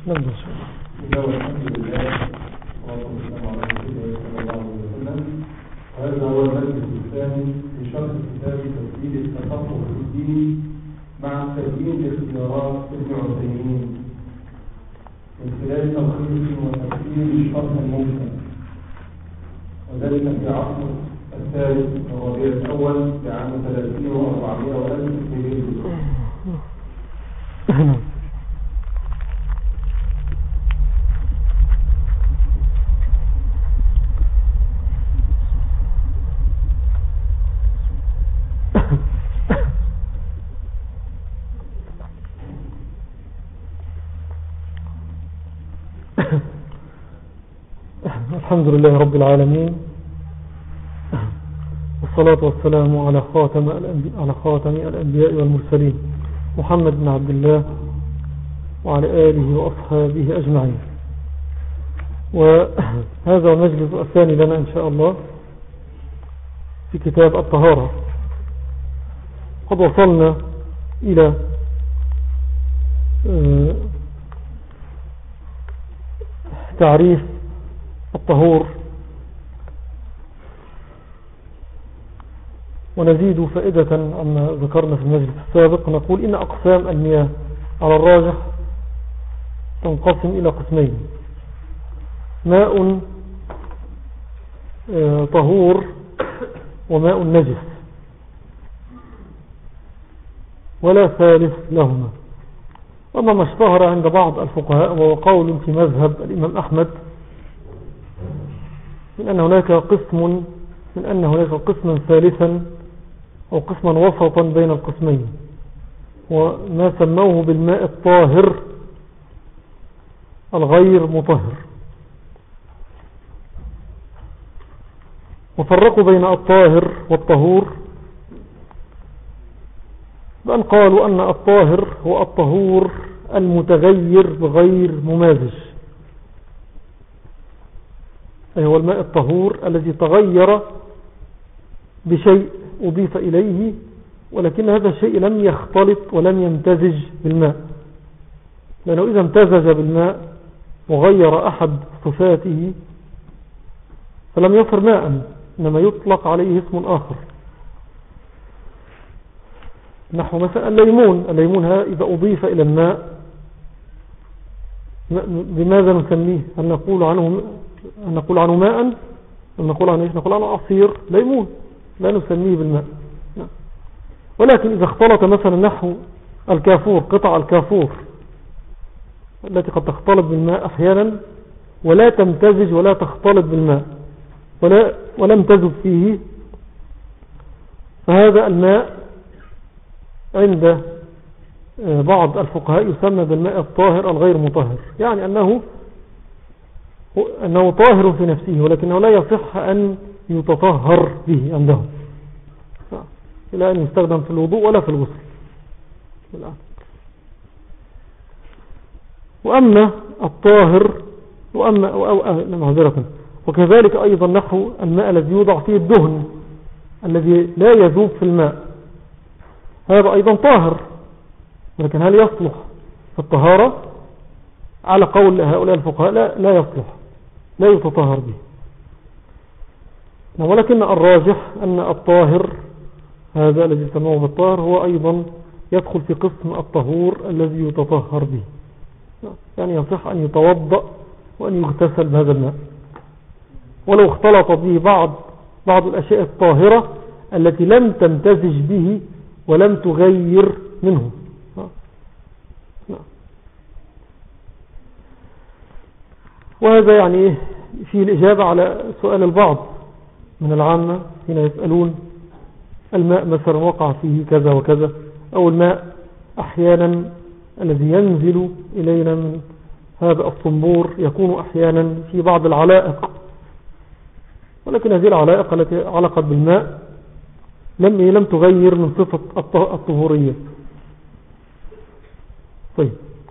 نبدأ إن شاء الله. الحمد لله والصلاة والسلام على رسول الله صلى الله عليه وسلم. وهذا هو المجلس الثاني في شرح كتاب تسجيل التفقه في الدين مع تبيين اختيارات ابن عثيمين من خلال تلخيص وتفسير شرح الممتع، وذلك في عصر الثالث من ربيع الأول لعام 30 و400 وألف هجري. الحمد لله رب العالمين، والصلاة والسلام على خاتم الأنبياء والمرسلين محمد بن عبد الله وعلى آله وأصحابه أجمعين. وهذا المجلس الثاني لنا إن شاء الله في كتاب الطهارة. قد وصلنا إلى تعريف الطهور، ونزيد فائدة عما ذكرنا في المجلس السابق. نقول إن أقسام المياه على الراجح تنقسم إلى قسمين: ماء طهور وماء نجس، ولا ثالث لهما. وما ما اشتهر عند بعض الفقهاء وهو قول في مذهب الإمام أحمد من أن هناك قسما ثالثا أو قسما وسطا بين القسمين، وما سموه بالماء الطاهر الغير مطهر. وفرقوا بين الطاهر والطهور بأن قالوا أن الطاهر هو الطهور المتغير بغير ممازج، أي هو الماء الطهور الذي تغير بشيء أضيف إليه، ولكن هذا الشيء لم يختلط ولم يمتزج بالماء، لأنه إذا امتزج بالماء وغير أحد صفاته فلم يصر ماء، إنما يطلق عليه اسم آخر. نحو مثلا الليمون إذا أضيف إلى الماء بماذا نسميه؟ هل نقول عنه ماء؟ أم نقول عنه عصير ليمون؟ لا نسميه بالماء. ولكن إذا اختلط مثلا نحو الكافور، قطع الكافور التي قد تختلط بالماء أحيانا ولا تمتزج ولا تختلط بالماء ولم تذب فيه، فهذا الماء عند بعض الفقهاء يسمى بالماء الطاهر الغير مطهر، يعني أنه طاهر في نفسه ولكنه لا يصح أن يتطهر به عندهم، إلى أن يستخدم في الوضوء ولا في الغسل. وأما الطاهر وكذلك أيضا نحو الماء الذي يوضع فيه الدهن الذي لا يذوب في الماء، هذا أيضا طاهر، ولكن هل يصلح في الطهارة؟ على قول هؤلاء الفقهاء لا يصلح، لا يتطهر به. ولكن الراجح أن الطاهر هذا الذي سموه بالطاهر هو أيضا يدخل في قسم الطهور الذي يتطهر به، يعني يصح أن يتوضأ وأن يغتسل بهذا الماء ولو اختلط به بعض الأشياء الطاهرة التي لم تمتزج به ولم تغير منه. وهذا يعني في الإجابة على سؤال البعض من العامة حين يسألون الماء مثلا وقع فيه كذا وكذا، أو الماء أحيانا الذي ينزل إلينا من هذا الصنبور يكون أحيانا في بعض العلائق، ولكن هذه العلائق التي علقت بالماء لم تغير من صفة الطهورية. طيب،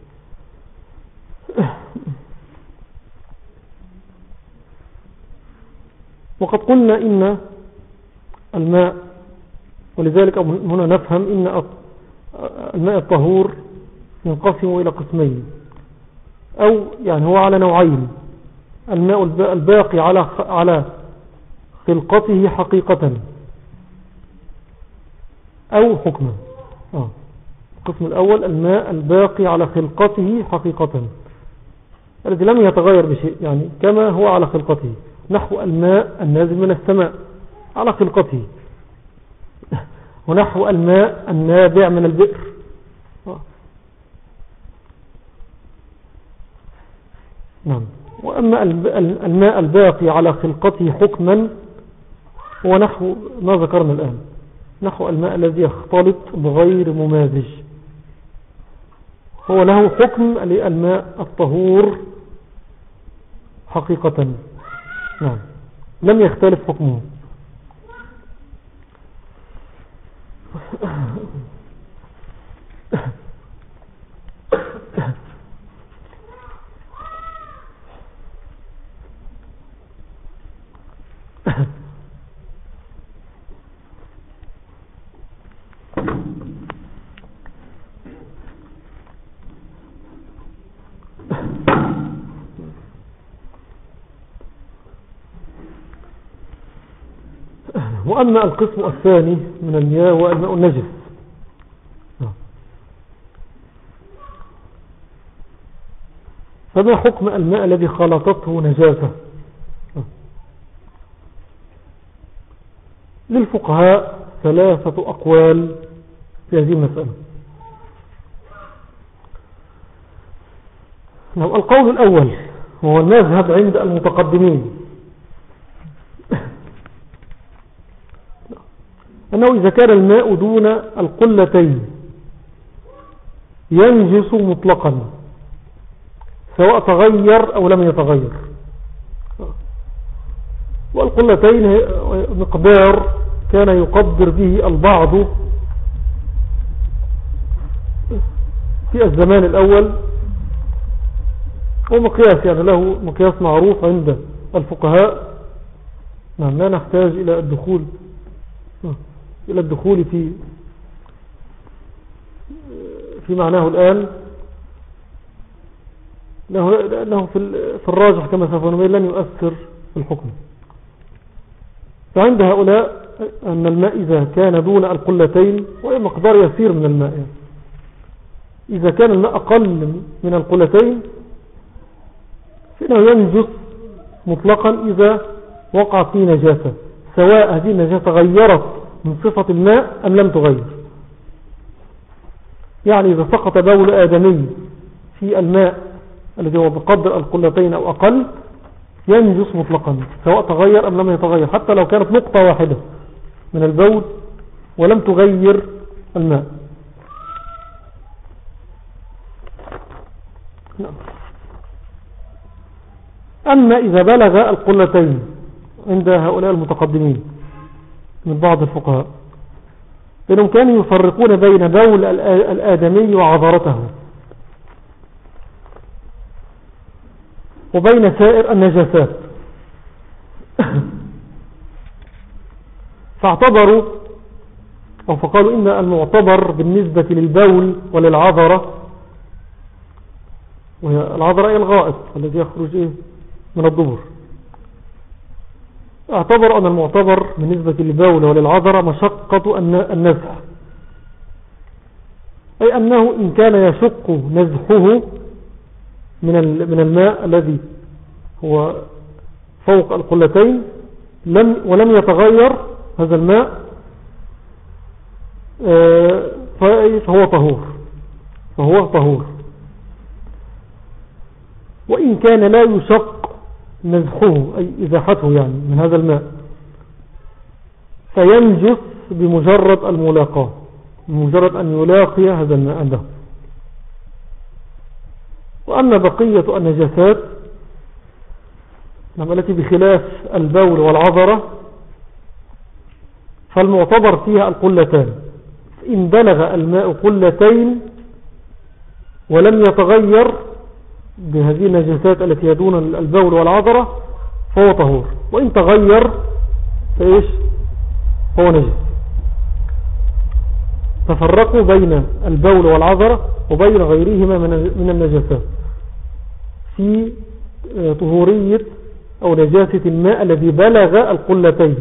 وقد قلنا إن الماء، ولذلك هنا نفهم إن الماء الطهور ينقسم إلى قسمين: أو يعني هو على نوعين: الماء الباقي على خلقته حقيقة أو حكما. القسم الأول الماء الباقي على خلقته حقيقة، الذي لم يتغير بشيء، يعني كما هو على خلقته، نحو الماء النازل من السماء على خلقته، ونحو الماء النابع من البئر. نعم. وأما الماء الباقي على خلقته حكما هو نحو ما ذكرنا الآن، نحو الماء الذي يختلط بغير ممازج، هو له حكم للماء الطهور حقيقة. نعم، لم يختلف حكمه. وأما القسم الثاني من المياه هو الماء النجس. فما حكم الماء الذي خلطته نجاسة؟ للفقهاء ثلاثة أقوال في هذه المسألة. القول الأول هو المذهب عند المتقدمين، أنه إذا كان الماء دون القلتين ينجس مطلقا سواء تغير أو لم يتغير. والقلتين مقدار كان يقدر به البعض في الزمان الأول، ومقياس يعني له مقياس معروف عند الفقهاء. نعم، لا نحتاج إلى الدخول في معناه الآن، لأنه في الراجح كما سوف نبين لن يؤثر في الحكم. فعند هؤلاء أن الماء إذا كان دون القلتين، وهي مقدار يسير من الماء يعني، إذا كان الماء أقل من القلتين فإنه ينجس مطلقا إذا وقع فيه نجاسة، سواء هذه النجاسة غيرت من صفة الماء أم لم تغير. يعني إذا سقط بول آدمي في الماء الذي هو بقدر القلتين أو أقل ينجس مطلقا، سواء تغير أم لم يتغير، حتى لو كانت نقطة واحدة من البول ولم تغير الماء. أما إذا بلغ القلتين عند هؤلاء المتقدمين من بعض الفقهاء، فإنهم كانوا يفرقون بين بول الآدمي وعذرته وبين سائر النجاسات، فاعتبروا أو فقالوا إن المعتبر بالنسبة للبول وللعذرة، وهي العذرة هي الغائط الذي يخرج من الدبر، اعتبر أن المعتبر بالنسبة للبول وللعذرة مشقة النزح، أي أنه إن كان يشق نزحه من الماء الذي هو فوق القلتين ولم يتغير هذا الماء فهو طهور. وإن كان لا يشق نزحه أي إزاحته يعني من هذا الماء فينجس بمجرد الملاقاة، بمجرد أن يلاقي هذا الماء عنده. وأما بقية النجاسات التي بخلاف البول والعذرة فالمعتبر فيها القلتان، إن بلغ الماء قلتين ولم يتغير بهذه النجاسات التي يدون البول والعذرة فهو طهور، وإن تغير فإيش هو نجس. تفرقوا بين البول والعذرة وبين غيرهما من النجاسات. في طهورية أو نجاسة الماء الذي بلغ القلتين.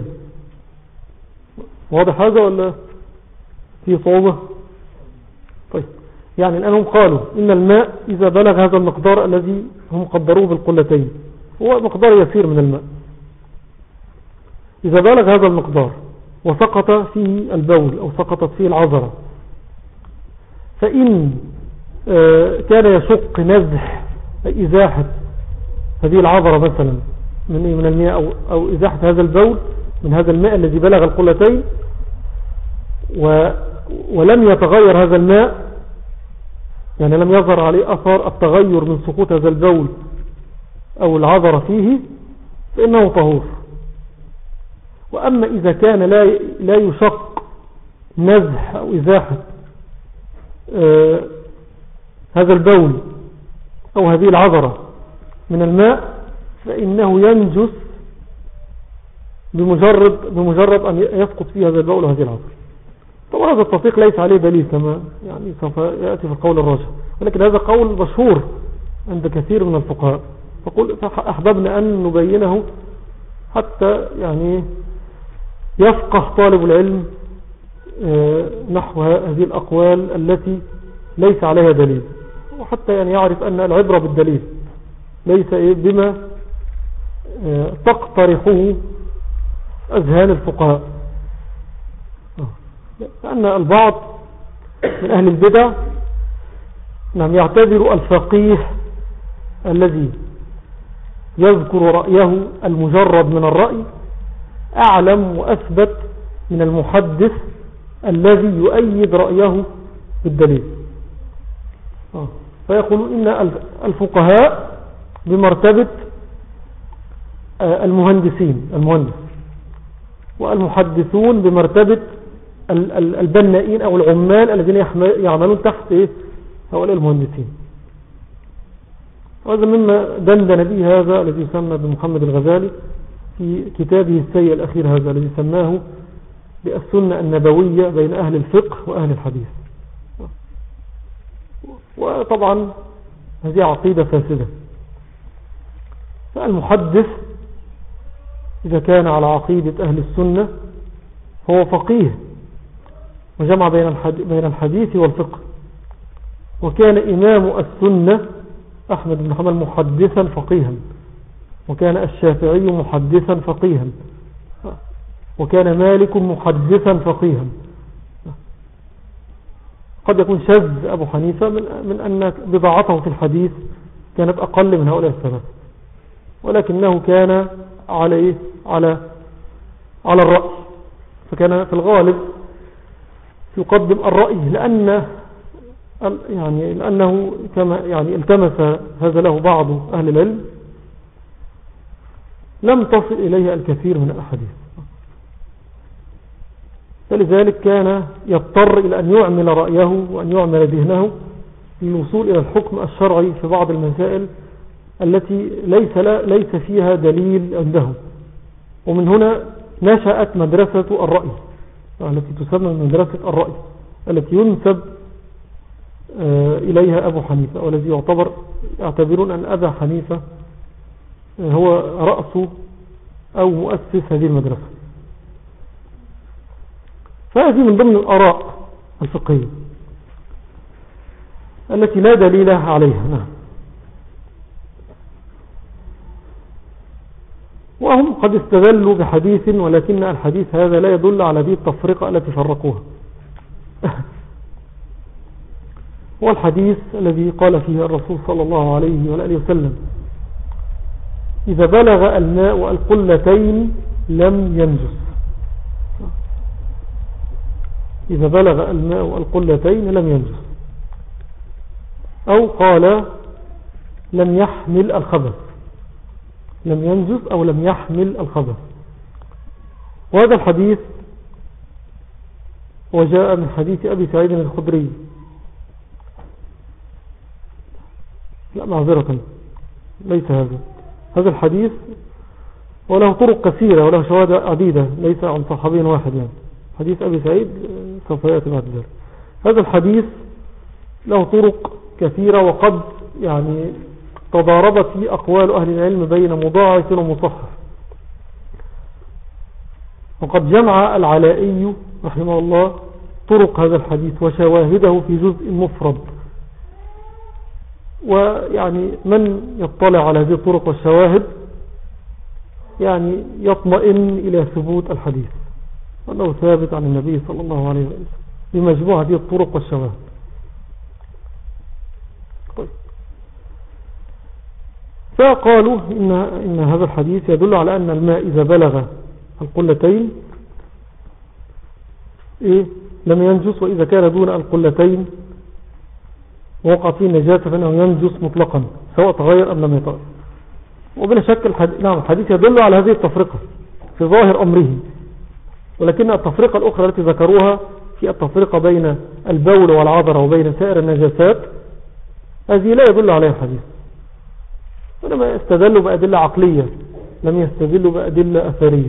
واضح هذا ولا في صعوبة؟ طيب، يعني الآن هم قالوا إن الماء إذا بلغ هذا المقدار الذي هم قدروه بالقلتين، هو مقدار يسير من الماء، إذا بلغ هذا المقدار وسقط فيه البول أو سقطت فيه العذرة، فإن كان يشق نزح إزاحة هذه العذرة مثلا من الماء أو إزاحة هذا البول من هذا الماء الذي بلغ القلتين ولم يتغير هذا الماء، يعني لم يظهر عليه أثر التغير من سقوط هذا البول أو العذرة فيه، فإنه طهور. وأما إذا كان لا يشق نزح أو إزاحة هذا البول أو هذه العذرة من الماء، فإنه ينجس بمجرد أن يسقط فيه هذا البول وهذه العذرة. طبعا هذا التطبيق ليس عليه دليل كما يعني سوف يأتي في القول الراجح، ولكن هذا قول مشهور عند كثير من الفقهاء، فأحببنا أن نبينه حتى يعني يفقه طالب العلم نحو هذه الأقوال التي ليس عليها دليل، وحتى يعني يعرف أن العبرة بالدليل ليس بما تقترحه أذهان الفقهاء. لأن البعض من أهل البدع يعتبر الفقيه الذي يذكر رأيه المجرد من الرأي أعلم وأثبت من المحدث الذي يؤيد رأيه بالدليل. فيقولون إن الفقهاء بمرتبة المهندس، والمحدثون بمرتبة البنائين أو العمال الذين يعملون تحت هؤلاء المهندسين. وهذا مما دندن به هذا الذي يسمى بمحمد الغزالي في كتابه السيء الأخير، هذا الذي سماه بالسنة النبوية بين أهل الفقه وأهل الحديث. وطبعا هذه عقيدة فاسدة. فالمحدث إذا كان على عقيدة أهل السنة هو فقيه وجمع بين الحديث والفقه، وكان إمام السنة أحمد بن حنبل محدثا فقيها، وكان الشافعي محدثا فقيها، وكان مالك محدثا فقيها. قد يكون شذ أبو حنيفة من أن بضاعته في الحديث كانت أقل من هؤلاء الثلاثة، ولكنه كان على الرأي، فكان في الغالب يقدم الرأي لأنه كما يعني التمس هذا له بعض أهل العلم لم تصل إليه الكثير من الأحاديث، فلذلك كان يضطر إلى أن يعمل رأيه وأن يعمل ذهنه للوصول إلى الحكم الشرعي في بعض المسائل التي ليس فيها دليل عنده. ومن هنا نشأت مدرسة الرأي التي تسمى مدرسة الرأي، التي ينسب إليها أبو حنيفة، والذي يعتبرون أن أبا حنيفة هو رأس أو مؤسس هذه المدرسة. فهذه من ضمن الآراء الفقهية التي لا دليل عليها. نعم. وهم قد استدلوا بحديث، ولكن الحديث هذا لا يدل على هذه التفرقة التي فرقوها. هو الحديث الذي قال فيه الرسول صلى الله عليه وآله وسلم: إذا بلغ الماء القلتين لم ينجس. إذا بلغ الماء القلتين لم ينجس، أو قال لم يحمل الخبث، لم ينجس أو لم يحمل الخبث. وهذا الحديث وجاء من حديث أبي سعيد الخدري، لا معذرة ليس هذا الحديث وله طرق كثيرة وله شواهد عديدة، ليس عن صحابي واحد. يعني حديث أبي سعيد سوف يأتي بعد ذلك. هذا الحديث له طرق كثيرة، وقد يعني تضاربت فيه أقوال أهل العلم بين مضاعف ومصحف. وقد جمع العلائي رحمه الله طرق هذا الحديث وشواهده في جزء مفرد. ويعني من يطلع على هذه الطرق والشواهد يعني يطمئن إلى ثبوت الحديث وأنه ثابت عن النبي صلى الله عليه وسلم بمجموعة هذه الطرق والشواهد. فقالوا إن هذا الحديث يدل على أن الماء إذا بلغ القلتين لم ينجس، وإذا كان دون القلتين ووقع فيه نجاسة فإنه ينجس مطلقا سواء تغير أم لم يتغير. وبلا شك الحديث يدل على هذه التفرقة في ظاهر أمره، ولكن التفرقة الأخرى التي ذكروها في التفرقة بين البول والعذرة وبين سائر النجاسات هذه لا يدل عليها الحديث، وإنما يستدلوا بأدلة عقلية لم يستدلوا بأدلة أثرية.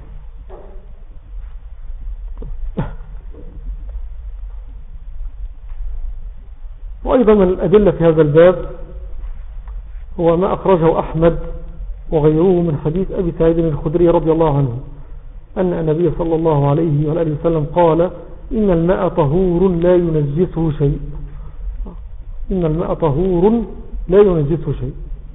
وأيضا من الأدلة في هذا الباب هو ما أخرجه أحمد وغيره من حديث أبي سعيد الخدري رضي الله عنه أن النبي صلى الله عليه وآله وسلم قال: إن الماء طهور لا ينجسه شيء. إن الماء طهور لا ينجسه شيء.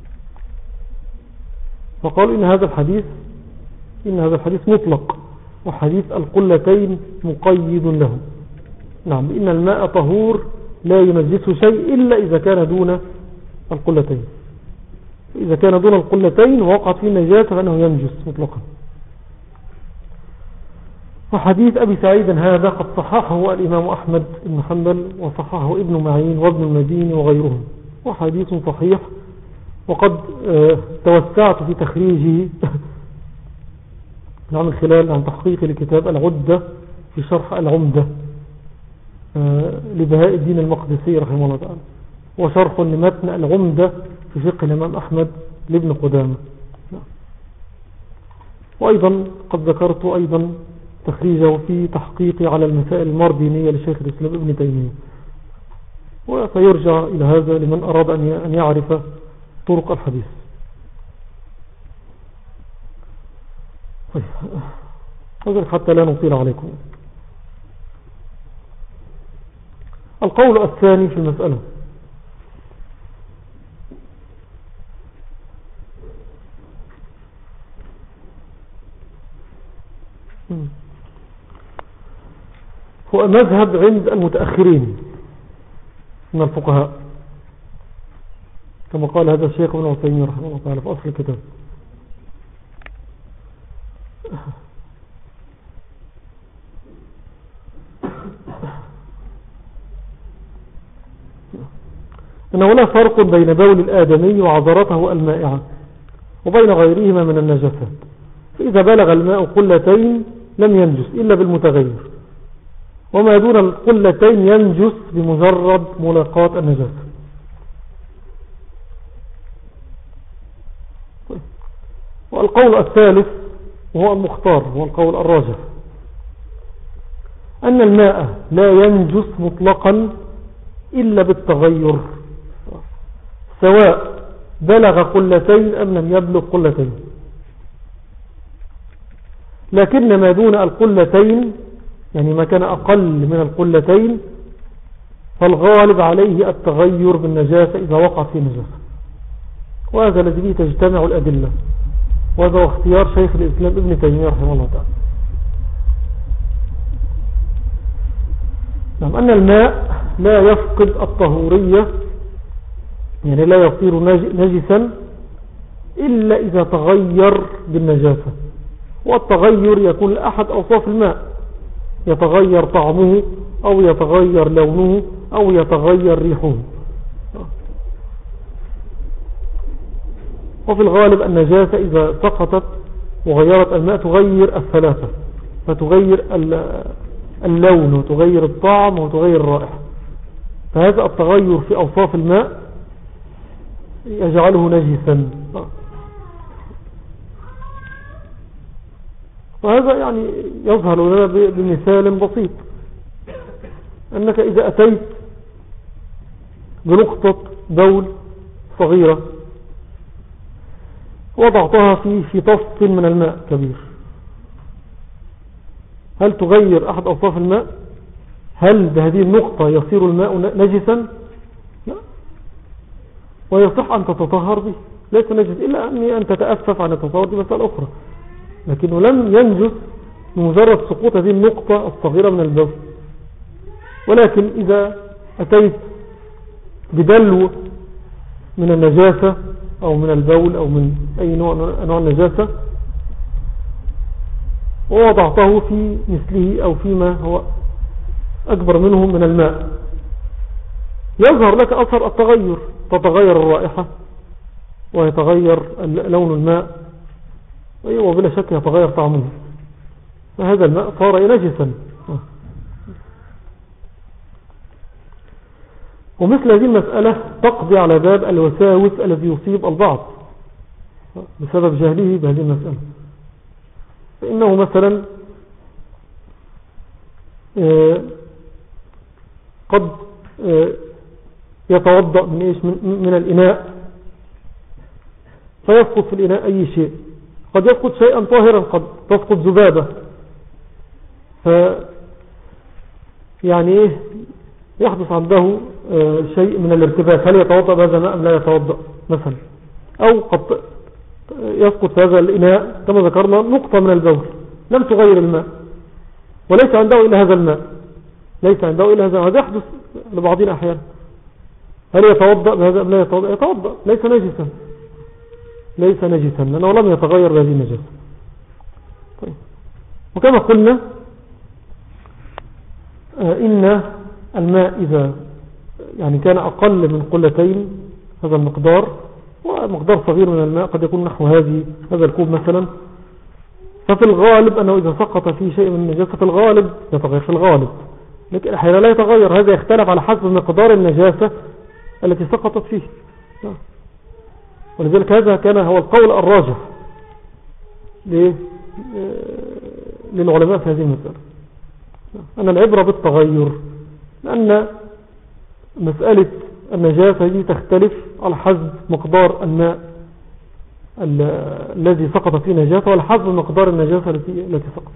فقالوا إن هذا الحديث مطلق، وحديث القلتين مقيد له. نعم، إن الماء طهور لا ينجسه شيء إلا إذا كان دون القلتين. إذا كان دون القلتين ووقعت فيه النجاسة فإنه ينجس مطلقا. وحديث أبي سعيد هذا قد صححه الإمام أحمد بن حنبل وصححه ابن معين وابن المديني وغيرهم، وحديث صحيح. وقد توسعت في تخريجه من خلال تحقيق لكتاب العدة في شرح العمدة لبهاء الدين المقدسي رحمه الله تعالى، وشرح لمتن العمدة في فقه الإمام أحمد لابن قدامة. وأيضا قد ذكرت أيضا تخريجه في تحقيقي على المسائل المردينية لشيخ الإسلام ابن تيمية، وسيرجع إلى هذا لمن أراد أن يعرف طرق الحديث. حتى لا نطيل عليكم. القول الثاني في المسألة: هو مذهب عند المتأخرين من الفقهاء، كما قال هذا الشيخ ابن عثيمين رحمه الله تعالى في أصل الكتاب. إن هنا فرق بين بول الآدمي وعذرته المائعة وبين غيرهما من النجاسات. فإذا بلغ الماء قلتين لم ينجس إلا بالمتغير، وما دون القلتين ينجس بمجرد ملاقاة النجاسة. والقول الثالث وهو المختار هو القول الراجح، أن الماء لا ينجس مطلقا إلا بالتغير، سواء بلغ قلتين أم لم يبلغ قلتين. لكن ما دون القلتين يعني ما كان أقل من القلتين فالغالب عليه التغير بالنجاسة إذا وقع في نجاسة. وهذا الذي به تجتمع الأدلة، وهذا هو اختيار شيخ الإسلام ابن تيمية رحمه الله تعالى. نعم، أن الماء لا يفقد الطهورية يعني لا يصير نجسا إلا إذا تغير بالنجاسة. والتغير يكون لأحد أوصاف الماء، يتغير طعمه أو يتغير لونه أو يتغير ريحه. وفي الغالب النجاسة إذا سقطت وغيرت الماء تغير الثلاثة، فتغير اللون وتغير الطعم وتغير الرائحة. فهذا التغير في أوصاف الماء يجعله نجسا. وهذا يعني يظهر لنا بمثال بسيط، أنك إذا أتيت بنقطة بول صغيرة وضعتها في طست من الماء كبير، هل تغير أحد أوصاف الماء؟ هل بهذه النقطة يصير الماء نجسا؟ لا، ويصح أن تتطهر به، ليس نجس إلا أن تتأسف عن التطهر، دي مسألة أخرى، لكنه لم ينجس بمجرد سقوط هذه النقطة الصغيرة من البول. ولكن إذا أتيت بدلو من النجاسة أو من البول أو من أي نوع من أنواع النجاسة ووضعته في مثله أو فيما هو أكبر منه من الماء، يظهر لك أثر التغير، تتغير الرائحة ويتغير لون الماء وبلا شك يتغير طعمه، فهذا الماء صار نجسا. ومثل هذه المسألة تقضي على باب الوساوس الذي يصيب البعض بسبب جهله بهذه المسألة. فإنه مثلا قد يتوضأ من الإناء فيسقط في الإناء أي شيء، قد يسقط شيئا طاهرا، قد تسقط ذبابة، يعني يحدث عنده شيء من الارتباك، هل يتوضأ بهذا الماء أم لا يتوضأ مثلا، أو قد يسقط في هذا الإناء كما ذكرنا نقطة من البول لم تغير الماء وليس عنده إلا هذا الماء، ليس عنده إلا هذا يحدث لبعضنا أحيانا، هل يتوضأ بهذا أم لا يتوضأ؟ يتوضأ، ليس نجسا، ليس نجسا لأنه لم يتغير بهذه النجاسة. طيب. وكما قلنا إن الماء إذا يعني كان أقل من قلتين هذا المقدار، ومقدار صغير من الماء قد يكون نحو هذا الكوب مثلا، ففي الغالب أنه إذا سقط فيه شيء من النجاسة في الغالب يتغير في الغالب، لكن أحيانا لا يتغير، هذا يختلف على حسب مقدار النجاسة التي سقطت فيه. ولذلك هذا كان هو القول الراجح للعلماء في هذه المسألة، أن العبرة بالتغير، لأن مسألة النجاسة دي تختلف على حسب مقدار الماء الذي سقط فيه نجاسة وعلى حسب مقدار النجاسة التي سقطت.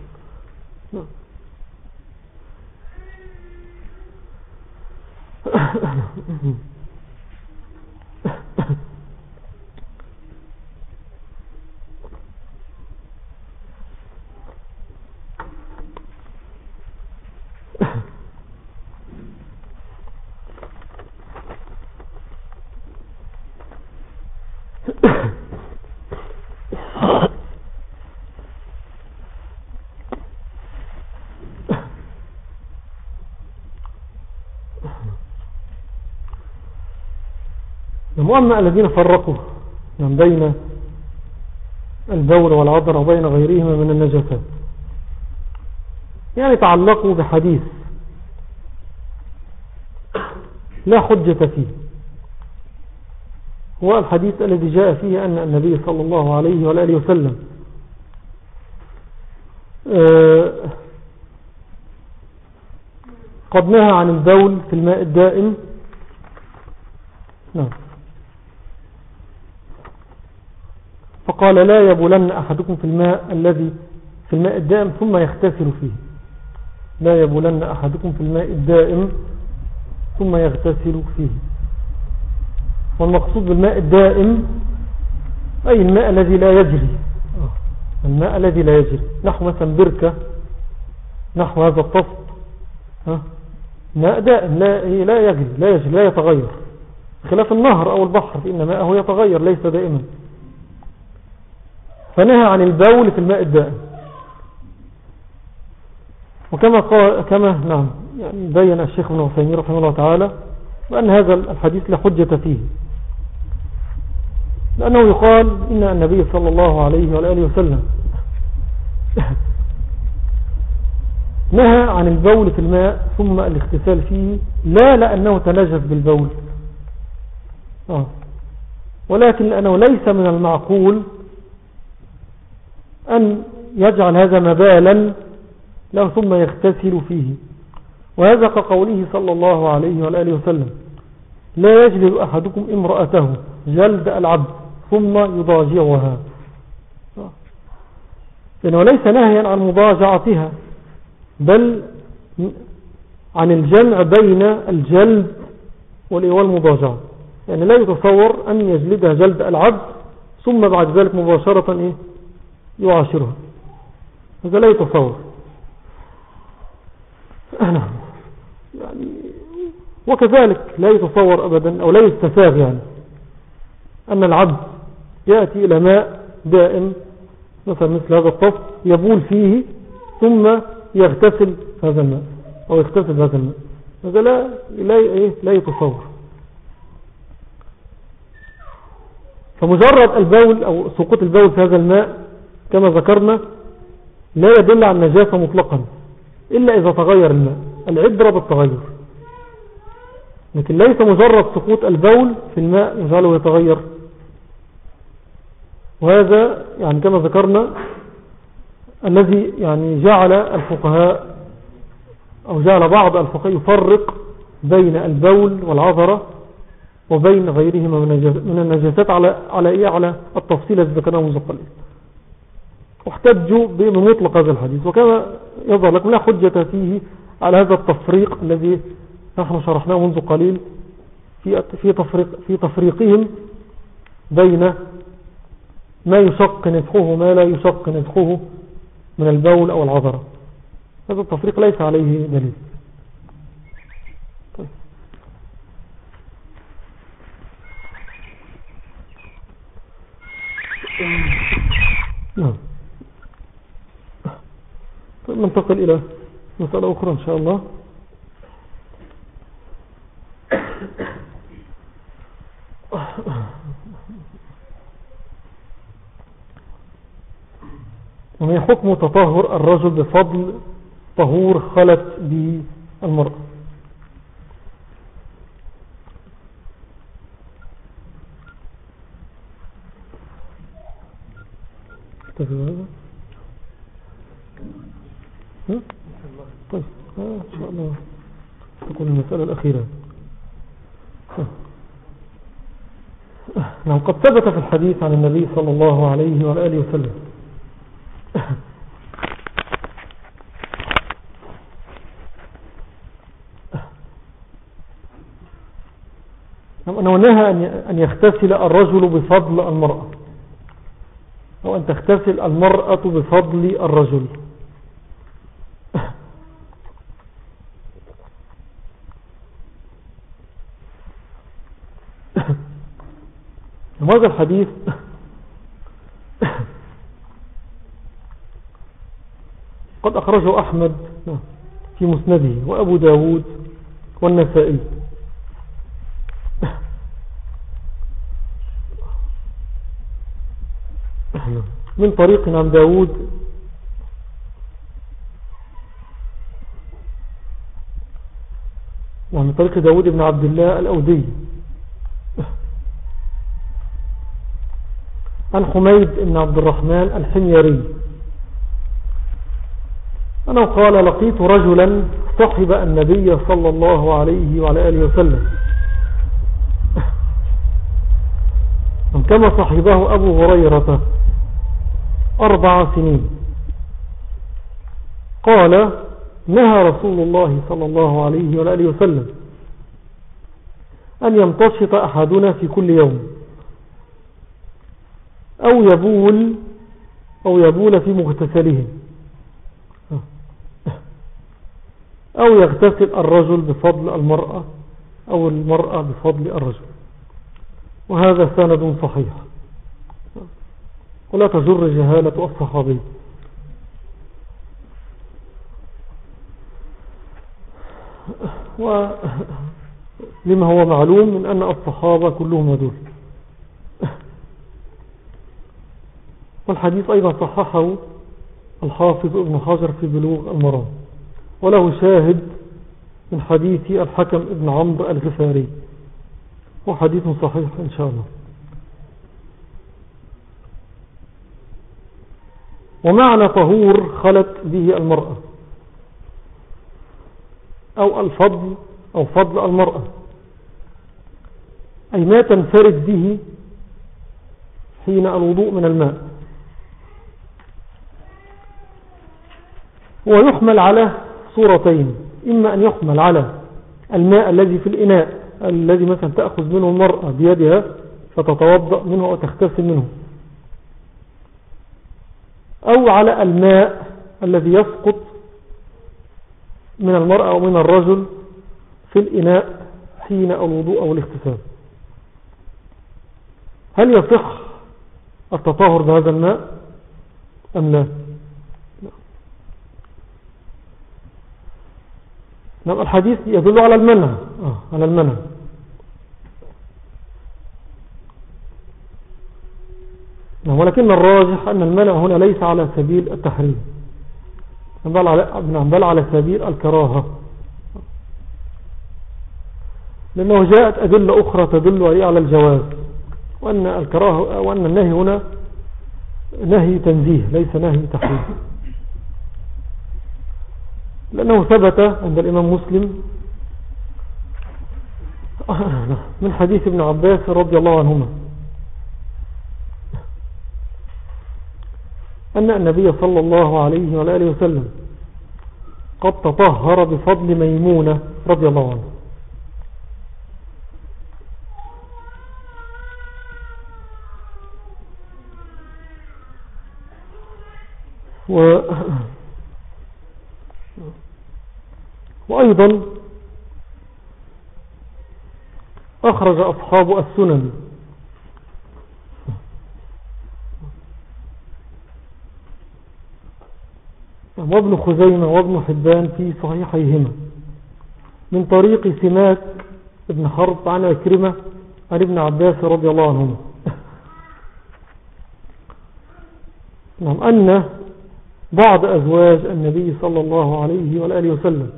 وأما الذين فرقوا بين البول والعذر وبين غيرهما من النجاسات، يعني تعلقوا بحديث لا حجة فيه، هو الحديث الذي جاء فيه أن النبي صلى الله عليه وآله وسلم قد نهى عن البول في الماء الدائم. نعم. فقال لا يبولن أحدكم في الماء الدائم ثم يغتسل فيه، لا يبولن أحدكم في الماء الدائم ثم يغتسل فيه. والمقصود بالماء الدائم أي الماء الذي لا يجري، الماء الذي لا يجري، نحو مثلا بركة، نحو هذا الطفل، ماء دائم لا يجري لا يتغير، خلاف النهر أو البحر فإن ماءه يتغير ليس دائما. فنهى عن البول في الماء الدائم، كما نعم يعني بين الشيخ ابن عثيمين رحمه الله تعالى بأن هذا الحديث لا حجة فيه، لأنه يقال إن النبي صلى الله عليه وآله وسلم نهى عن البول في الماء ثم الاغتسال فيه، لا لأنه تنجس بالبول، ولكن لأنه ليس من المعقول أن يجعل هذا مبالا له ثم يغتسل فيه. وهذا كقوله صلى الله عليه وآله وسلم لا يجلد أحدكم امرأته جلد العبد ثم يضاجعها لأنه ليس نهيا عن مضاجعتها، بل عن الجمع بين الجلد والمضاجعة. يعني لا يتصور أن يجلدها جلد العبد ثم بعد ذلك مباشرة يعاشرها، هذا لا يتصور. يعني وكذلك لا يتصور أبدا أو لا يستساغ يعني أن العبد يأتي إلى ماء دائم مثلا مثل هذا الطف يبول فيه ثم يغتسل هذا الماء أو يغتسل هذا الماء، هذا لا يتصور. فمجرد البول أو سقوط البول في هذا الماء كما ذكرنا لا يدل على النجاسة مطلقا إلا إذا تغير الماء، العبرة بالتغير، لكن ليس مجرد سقوط البول في الماء يجعله يتغير. وهذا يعني كما ذكرنا الذي يعني جعل الفقهاء أو جعل بعض الفقهاء يفرق بين البول والعذرة وبين غيرهما من النجاسات على التفصيل الذي ذكرناه منذ قليل، واحتجوا بمطلق هذا الحديث. وكما يظهر لكم لا حجة فيه على هذا التفريق الذي نحن شرحناه منذ قليل في تفريقهم بين ما يشق نفخه وما لا يشق نفخه من البول أو العذرة. هذا التفريق ليس عليه دليل. طيب. نعم. طيب ننتقل إلى مسألة أخرى إن شاء الله. وهي حكم تطهر الرجل بفضل طهور خلت بالمرأة. طيب إن شاء الله تكون المسألة الأخيرة. نعم، قد ثبت في الحديث عن النبي صلى الله عليه وآله وسلم أنه نهى أن يغتسل الرجل بفضل المرأة، أو أن تغتسل المرأة بفضل الرجل. هذا الحديث قد أخرجه أحمد في مسنده وأبو داود والنسائي من طريق عن داود ومن طريق داود بن عبد الله الأودي عن حميد بن عبد الرحمن الحميري أنه قال: لقيت رجلا صحب النبي صلى الله عليه وعلى آله وسلم كما صحبه أبو هريرة 4 سنين. قال: نهى رسول الله صلى الله عليه وآله وسلم أن يمتشط أحدنا في كل يوم أو يبول في مغتسله، أو يغتسل الرجل بفضل المرأة أو المرأة بفضل الرجل. وهذا سند صحيح ولا تجر جهالة الصحابي. ولما هو معلوم من أن الصحابة كلهم يدول. والحديث أيضا صححه الحافظ ابن حجر في بلوغ المرام، وله شاهد من حديث الحكم ابن عمرو الغفاري، وحديث صحيح إن شاء الله. ومعنى طهور خلت به المرأة أو فضل المرأة أي ما تنفرد به حين الوضوء من الماء، ويحمل على صورتين، إما أن يحمل على الماء الذي في الإناء الذي مثلا تأخذ منه المرأة بيدها فتتوضأ منه أو تغتسل منه، أو على الماء الذي يسقط من المرأة أو من الرجل في الإناء حين الوضوء أو الاغتسال. هل يصح التطهر بهذا الماء أم لا؟ نعم، الحديث يدل على المنع، على المنع. ولكن الراجح أن المنع هنا ليس على سبيل التحريم، بل على سبيل الكراهة، لأنه جاءت أدلة أخرى تدل على الجواز، وأن الكراهة وأن النهي هنا نهي تنزيه ليس نهي تحريم، لأنه ثبت عند الإمام مسلم من حديث ابن عباس رضي الله عنهما أن النبي صلى الله عليه وآله وسلم قد تطهر بفضل ميمونة رضي الله عنه. وأيضا أخرج أصحاب السنن وابن خزيمة وابن حبان في صحيحيهما من طريق سماك ابن حرب عن عكرمة عن ابن عباس رضي الله عنهما أن بعض أزواج النبي صلى الله عليه وآله وسلم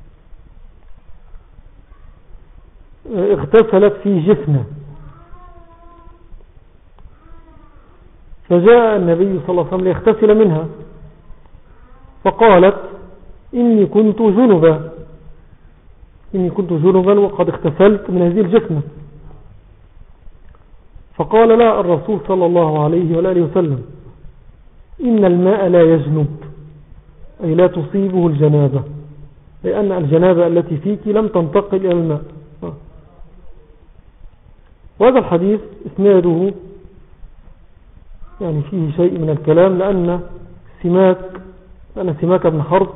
اغتسلت في جفنة، فجاء النبي صلى الله عليه وسلم ليغتسل منها، فقالت إني كنت جنبا وقد اغتسلت من هذه الجفنة. فقال لا الرسول صلى الله عليه وآله وسلم إن الماء لا يجنب، أي لا تصيبه الجنابة، لأن الجنابة التي فيك لم تنتقل إلى الماء. وهذا الحديث اسناده يعني فيه شيء من الكلام، لأن سماك بن حرب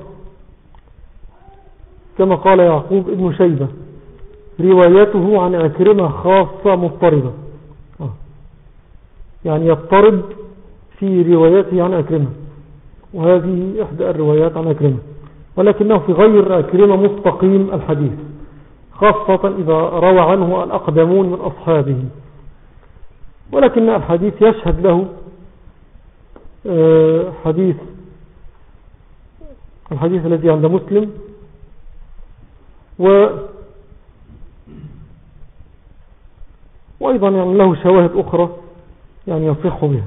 كما قال يعقوب ابن شيبة روايته عن عكرمة خاصة مضطربة، يعني يضطرب في رواياته عن عكرمة، وهذه إحدى الروايات عن عكرمة، ولكنه في غير عكرمة مستقيم الحديث، خاصة إذا روى عنه الأقدمون من أصحابه. ولكن الحديث يشهد له الحديث الذي عند مسلم، وأيضا يعني له شواهد أخرى يعني يصح بها.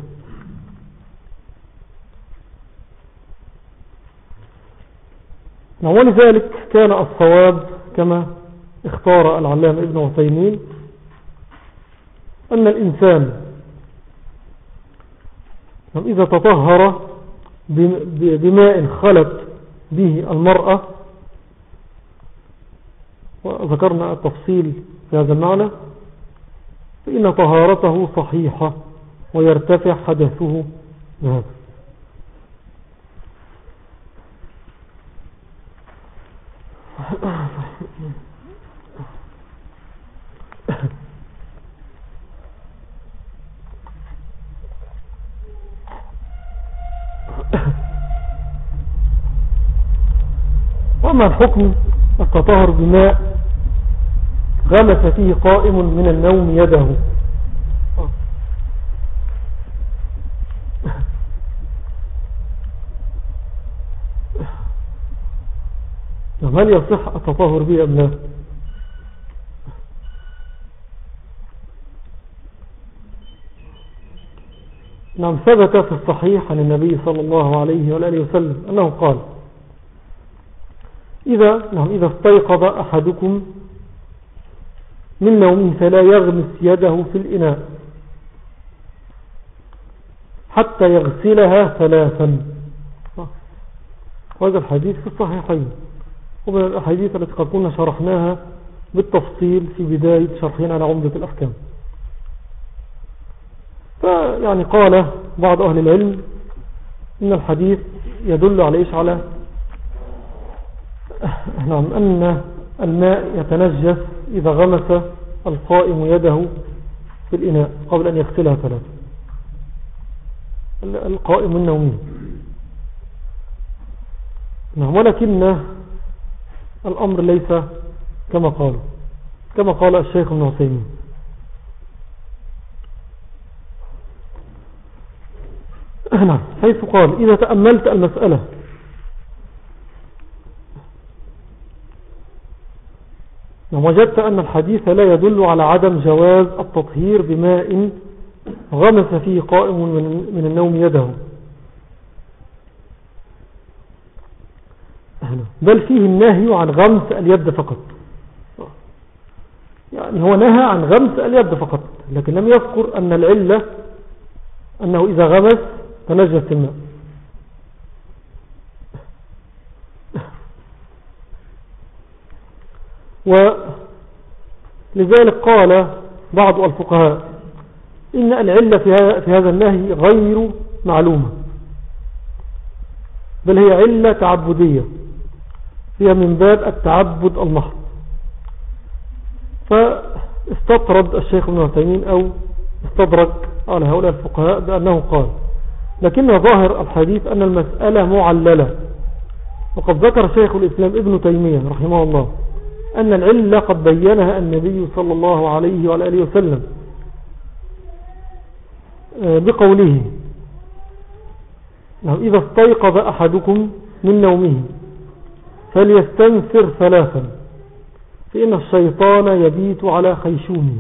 ولذلك كان الصواب كما اختار العلامة ابن عثيمين أن الإنسان إذا تطهر بماء خلت به المرأة، وذكرنا التفصيل في هذا المعنى، فإن طهارته صحيحة ويرتفع حدثه بهذا. وأما الحكم التطهر بماء غمس فيه قائم من النوم يده، هل يصح التطهر به أم لا؟ نعم، ثبت في الصحيح عن النبي صلى الله عليه وآله وسلم أنه قال إذا استيقظ أحدكم من نومه فلا يغمس يده في الإناء حتى يغسلها 3، وهذا الحديث في الصحيحين، ومن الأحاديث التي قد كنا شرحناها بالتفصيل في بداية شرحنا على عمدة الأحكام. فيعني قال بعض أهل العلم إن الحديث يدل على إيش؟ على نعم أن الماء يتنجس إذا غمس القائم يده في الإناء قبل أن يغسلها ثلاثة، القائم النومي. نعم، ولكن الأمر ليس كما قال الشيخ ابن عثيمين. نعم، حيث قال: إذا تأملت المسألة وجدت أن الحديث لا يدل على عدم جواز التطهير بماء غمس فيه قائم من النوم يده، بل فيه النهي عن غمس اليد فقط. يعني هو نهى عن غمس اليد فقط، لكن لم يذكر أن العلة أنه إذا غمس تنجس الماء. ولذلك قال بعض الفقهاء إن العلة في هذا النهي غير معلومة، بل هي علة تعبدية، هي من باب التعبد المحض. فاستطرد الشيخ ابن عثيمين أو استدرك على هؤلاء الفقهاء بأنه قال: لكن ظاهر الحديث أن المسألة معللة، وقد ذكر شيخ الإسلام ابن تيمية رحمه الله أن العلة قد بينها النبي صلى الله عليه وعلى آله وسلم بقوله: إذا استيقظ أحدكم من نومه فليستنثر ثلاثا فإن الشيطان يبيت على خيشومه.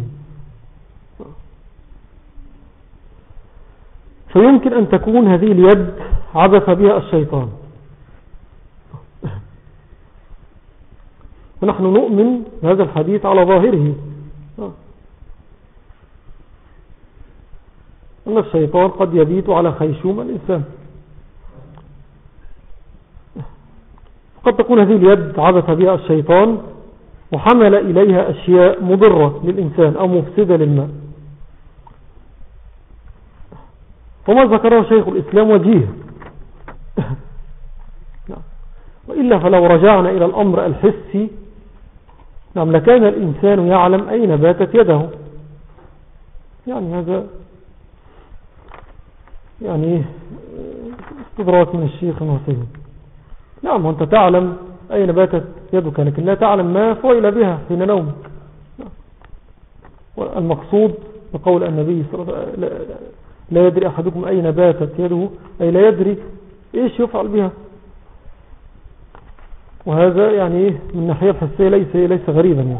فيمكن أن تكون هذه اليد عبث بها الشيطان، ونحن نؤمن بهذا الحديث على ظاهره أن الشيطان قد يبيت على خيشوم الإنسان. قد تكون هذه اليد عبث بها الشيطان وحمل إليها أشياء مضرة للإنسان أو مفسدة للماء. وما ذكره شيخ الإسلام وجيه، وإلا فلو رجعنا إلى الأمر الحسي لكان الإنسان يعلم أين باتت يده. يعني هذا استدراك من الشيخ المعتزلي. نعم، وأنت تعلم أين باتت يدك، لكن لا تعلم ما فعل بها حين نومك. والمقصود بقول النبي صلى الله عليه وسلم: لا يدري أحدكم أين باتت يده، أي لا يدري إيش يفعل بها. وهذا من الناحية الحسية ليس غريبا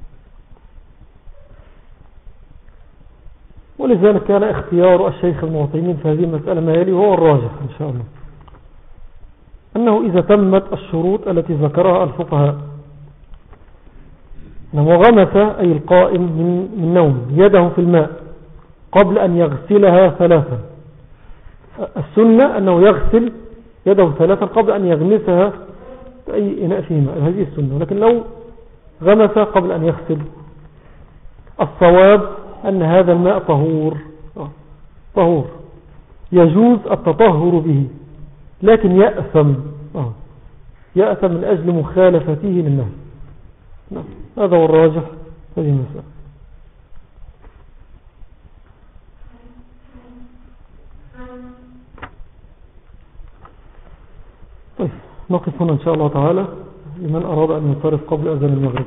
ولذلك كان اختيار الشيخ ابن عثيمين في هذه المسألة ما يلي هو الراجح إن شاء الله، أنه إذا تمت الشروط التي ذكرها الفقهاء، وغمس أي القائم من نوم يده في الماء قبل أن يغسلها ثلاثا. السنة أنه يغسل يده ثلاثا قبل أن يغمسها في أي إناء فيه ماء، هذه السنة. لكن لو غمس قبل أن يغسل، الصواب أن هذا الماء طهور يجوز التطهر به، لكن يأثم من أجل مخالفته للنهي. هذا هو الراجح هذه المسألة. طيب، نقف هنا إن شاء الله تعالى لمن أراد أن ينصرف قبل أذان المغرب.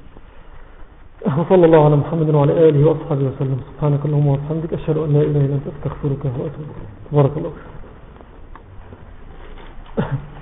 وصلى الله على محمد وعلى آله وأصحابه وسلم. سبحانك اللهم وبحمدك، أشهد أن لا إله إلا أنت، أستغفرك وأتوب إليك. بارك الله فيك.